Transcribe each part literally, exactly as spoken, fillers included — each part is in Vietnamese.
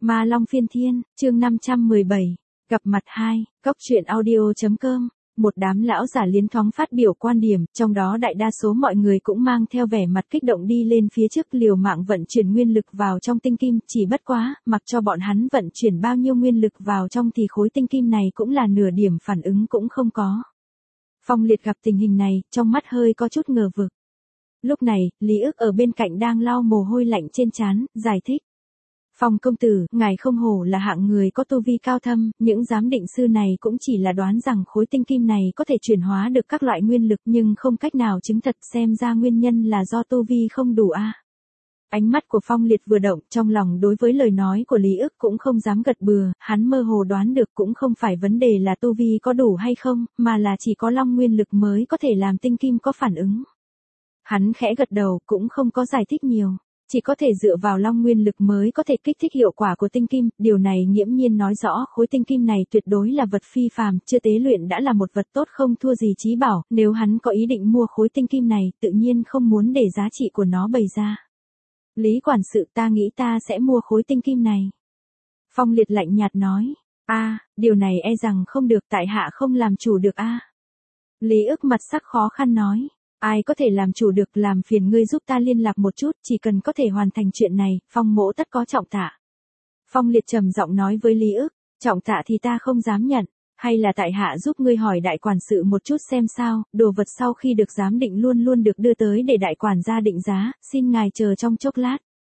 Ma Long Phiên Thiên, chương năm trăm mười bảy, gặp mặt hai, góc truyện audio.com. Một đám lão giả liến thoáng phát biểu quan điểm, trong đó đại đa số mọi người cũng mang theo vẻ mặt kích động đi lên phía trước liều mạng vận chuyển nguyên lực vào trong tinh kim, chỉ bất quá, mặc cho bọn hắn vận chuyển bao nhiêu nguyên lực vào trong thì khối tinh kim này cũng là nửa điểm phản ứng cũng không có. Phong Liệt gặp tình hình này, trong mắt hơi có chút ngờ vực. Lúc này, Lý Ức ở bên cạnh đang lau mồ hôi lạnh trên trán, giải thích. Phong công tử, ngài không hổ là hạng người có tu vi cao thâm, những giám định sư này cũng chỉ là đoán rằng khối tinh kim này có thể chuyển hóa được các loại nguyên lực nhưng không cách nào chứng thật, xem ra nguyên nhân là do tu vi không đủ a. À. Ánh mắt của Phong Liệt vừa động, trong lòng đối với lời nói của Lý Ức cũng không dám gật bừa, hắn mơ hồ đoán được cũng không phải vấn đề là tu vi có đủ hay không, mà là chỉ có long nguyên lực mới có thể làm tinh kim có phản ứng. Hắn khẽ gật đầu, cũng không có giải thích nhiều. Chỉ có thể dựa vào long nguyên lực mới có thể kích thích hiệu quả của tinh kim, điều này nghiễm nhiên nói rõ khối tinh kim này tuyệt đối là vật phi phàm, chưa tế luyện đã là một vật tốt không thua gì trí bảo, nếu hắn có ý định mua khối tinh kim này, tự nhiên không muốn để giá trị của nó bày ra. Lý quản sự, ta nghĩ ta sẽ mua khối tinh kim này. Phong Liệt lạnh nhạt nói, a, điều này e rằng không được, tại hạ không làm chủ được a. Lý Ức mặt sắc khó khăn nói. Ai có thể làm chủ được, làm phiền ngươi giúp ta liên lạc một chút, chỉ cần có thể hoàn thành chuyện này, Phong mỗ tất có trọng tạ. Phong Liệt trầm giọng nói với Lý Ức, trọng tạ thì ta không dám nhận, hay là tại hạ giúp ngươi hỏi đại quản sự một chút xem sao, đồ vật sau khi được giám định luôn luôn được đưa tới để đại quản gia định giá, xin ngài chờ trong chốc lát.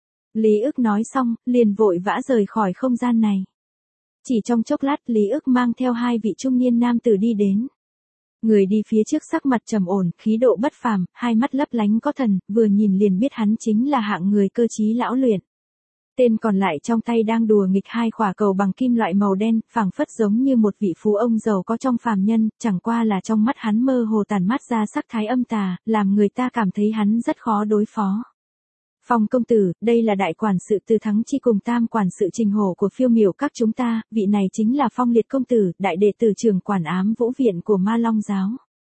Lý Ức nói xong, liền vội vã rời khỏi không gian này. Chỉ trong chốc lát, Lý Ức mang theo hai vị trung niên nam tử đi đến. Người đi phía trước sắc mặt trầm ổn, khí độ bất phàm, hai mắt lấp lánh có thần, vừa nhìn liền biết hắn chính là hạng người cơ trí lão luyện. Tên còn lại trong tay đang đùa nghịch hai quả cầu bằng kim loại màu đen, phảng phất giống như một vị phú ông giàu có trong phàm nhân, chẳng qua là trong mắt hắn mơ hồ tản mát ra sắc thái âm tà, làm người ta cảm thấy hắn rất khó đối phó. Phong công tử, đây là đại quản sự Từ Thắng Chi cùng tam quản sự Trình Hổ của Phiêu Miểu các chúng ta, vị này chính là Phong Liệt công tử, đại đệ tử trưởng quản ám vũ viện của Ma Long giáo.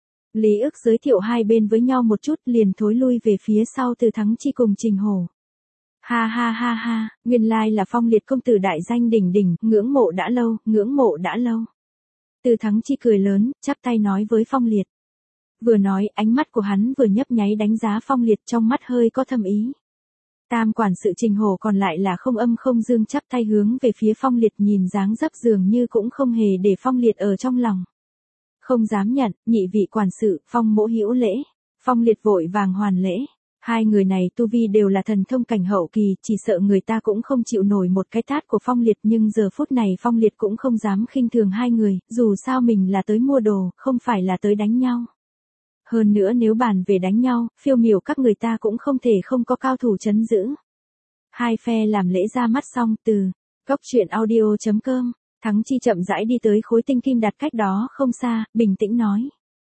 Lý Ức giới thiệu hai bên với nhau một chút, liền thối lui về phía sau Từ Thắng Chi cùng Trình Hổ. Ha ha ha ha, nguyên lai là Phong Liệt công tử đại danh đỉnh đỉnh, ngưỡng mộ đã lâu, ngưỡng mộ đã lâu. Từ Thắng Chi cười lớn, chắp tay nói với Phong Liệt. Vừa nói, ánh mắt của hắn vừa nhấp nháy đánh giá Phong Liệt, trong mắt hơi có thâm ý. Tam quản sự Trình Hổ còn lại là không âm không dương chắp tay hướng về phía Phong Liệt, nhìn dáng dấp dường như cũng không hề để Phong Liệt ở trong lòng. Không dám nhận, nhị vị quản sự, Phong mỗ hữu lễ. Phong Liệt vội vàng hoàn lễ. Hai người này tu vi đều là thần thông cảnh hậu kỳ, chỉ sợ người ta cũng không chịu nổi một cái tát của Phong Liệt, nhưng giờ phút này Phong Liệt cũng không dám khinh thường hai người, dù sao mình là tới mua đồ, không phải là tới đánh nhau. Hơn nữa nếu bàn về đánh nhau, Phiêu Miểu các người ta cũng không thể không có cao thủ trấn giữ. Hai phe làm lễ ra mắt xong, từ góc truyện audio.com, Thắng Chi chậm rãi đi tới khối tinh kim đặt cách đó không xa, bình tĩnh nói.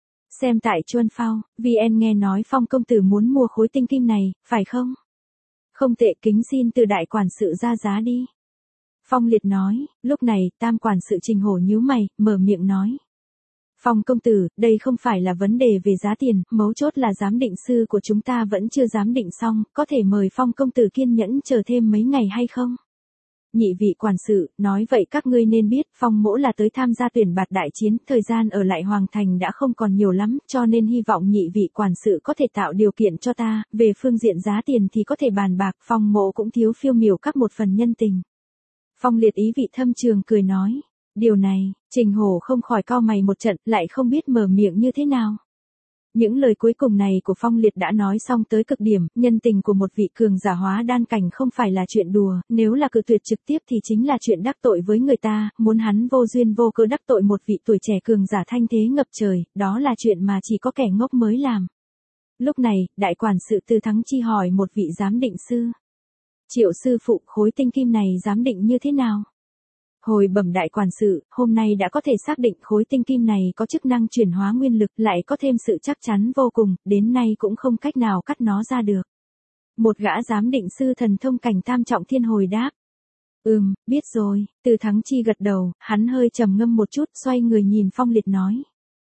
Xem tại Chuân Phao, vê en nghe nói Phong công tử muốn mua khối tinh kim này, phải không? Không tệ, kính xin từ đại quản sự ra giá đi. Phong Liệt nói, lúc này, tam quản sự Trình Hổ nhíu mày, mở miệng nói. Phong công tử, đây không phải là vấn đề về giá tiền, mấu chốt là giám định sư của chúng ta vẫn chưa giám định xong, có thể mời Phong công tử kiên nhẫn chờ thêm mấy ngày hay không? Nhị vị quản sự, nói vậy các ngươi nên biết, Phong mỗ là tới tham gia tuyển bạt đại chiến, thời gian ở lại Hoàng Thành đã không còn nhiều lắm, cho nên hy vọng nhị vị quản sự có thể tạo điều kiện cho ta, về phương diện giá tiền thì có thể bàn bạc, Phong mỗ cũng thiếu Phiêu Miểu các một phần nhân tình. Phong Liệt ý vị thâm trường cười nói. Điều này, Trình Hổ không khỏi cau mày một trận, lại không biết mở miệng như thế nào. Những lời cuối cùng này của Phong Liệt đã nói xong tới cực điểm, nhân tình của một vị cường giả hóa đan cảnh không phải là chuyện đùa, nếu là cự tuyệt trực tiếp thì chính là chuyện đắc tội với người ta, muốn hắn vô duyên vô cớ đắc tội một vị tuổi trẻ cường giả thanh thế ngập trời, đó là chuyện mà chỉ có kẻ ngốc mới làm. Lúc này, đại quản sự Từ Thắng Chi hỏi một vị giám định sư. Triệu sư phụ, khối tinh kim này giám định như thế nào? Hồi bẩm đại quản sự, hôm nay đã có thể xác định khối tinh kim này có chức năng chuyển hóa nguyên lực, lại có thêm sự chắc chắn vô cùng, đến nay cũng không cách nào cắt nó ra được. Một gã giám định sư thần thông cảnh tam trọng thiên hồi đáp. Ừm, biết rồi, Từ Thắng Chi gật đầu, hắn hơi trầm ngâm một chút, xoay người nhìn Phong Liệt nói.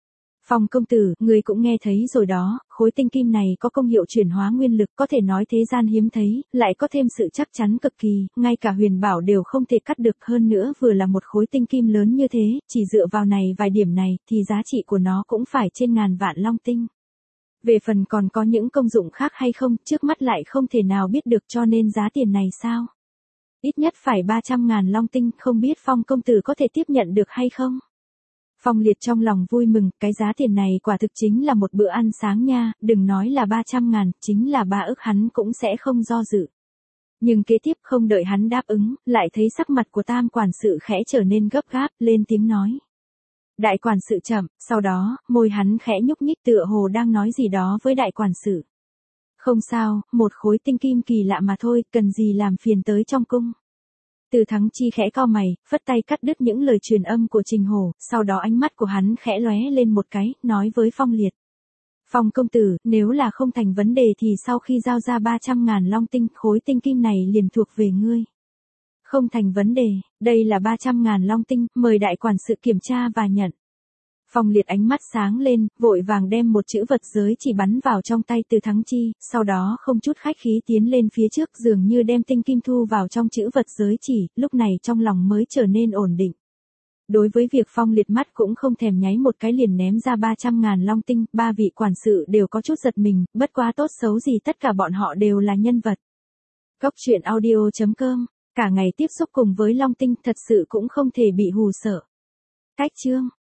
Phong công tử, ngươi cũng nghe thấy rồi đó, khối tinh kim này có công hiệu chuyển hóa nguyên lực, có thể nói thế gian hiếm thấy, lại có thêm sự chắc chắn cực kỳ, ngay cả huyền bảo đều không thể cắt được, hơn nữa vừa là một khối tinh kim lớn như thế, chỉ dựa vào này vài điểm này, thì giá trị của nó cũng phải trên ngàn vạn long tinh. Về phần còn có những công dụng khác hay không, trước mắt lại không thể nào biết được, cho nên giá tiền này sao? Ít nhất phải ba trăm ngàn long tinh, không biết Phong công tử có thể tiếp nhận được hay không? Phong Liệt trong lòng vui mừng, cái giá tiền này quả thực chính là một bữa ăn sáng nha, đừng nói là ba trăm ngàn, chính là ba ức hắn cũng sẽ không do dự. Nhưng kế tiếp không đợi hắn đáp ứng, lại thấy sắc mặt của Tam quản sự khẽ trở nên gấp gáp, lên tiếng nói. Đại quản sự chậm, sau đó, môi hắn khẽ nhúc nhích tựa hồ đang nói gì đó với đại quản sự. Không sao, một khối tinh kim kỳ lạ mà thôi, cần gì làm phiền tới trong cung. Từ Thắng Chi khẽ cau mày, phất tay cắt đứt những lời truyền âm của Trình Hổ, sau đó ánh mắt của hắn khẽ lóe lên một cái, nói với Phong Liệt. Phong công tử, nếu là không thành vấn đề thì sau khi giao ra ba trăm ngàn long tinh, khối tinh kim này liền thuộc về ngươi. Không thành vấn đề, đây là ba trăm ngàn long tinh, mời đại quản sự kiểm tra và nhận. Phong Liệt ánh mắt sáng lên, vội vàng đem một chữ vật giới chỉ bắn vào trong tay Từ Thắng Chi, sau đó không chút khách khí tiến lên phía trước, dường như đem tinh kim thu vào trong chữ vật giới chỉ, lúc này trong lòng mới trở nên ổn định. Đối với việc Phong Liệt mắt cũng không thèm nháy một cái liền ném ra ba trăm ngàn long tinh, ba vị quản sự đều có chút giật mình, bất quá tốt xấu gì tất cả bọn họ đều là nhân vật. Cốc truyện audio chấm com, cả ngày tiếp xúc cùng với long tinh thật sự cũng không thể bị hù sợ. Cách chương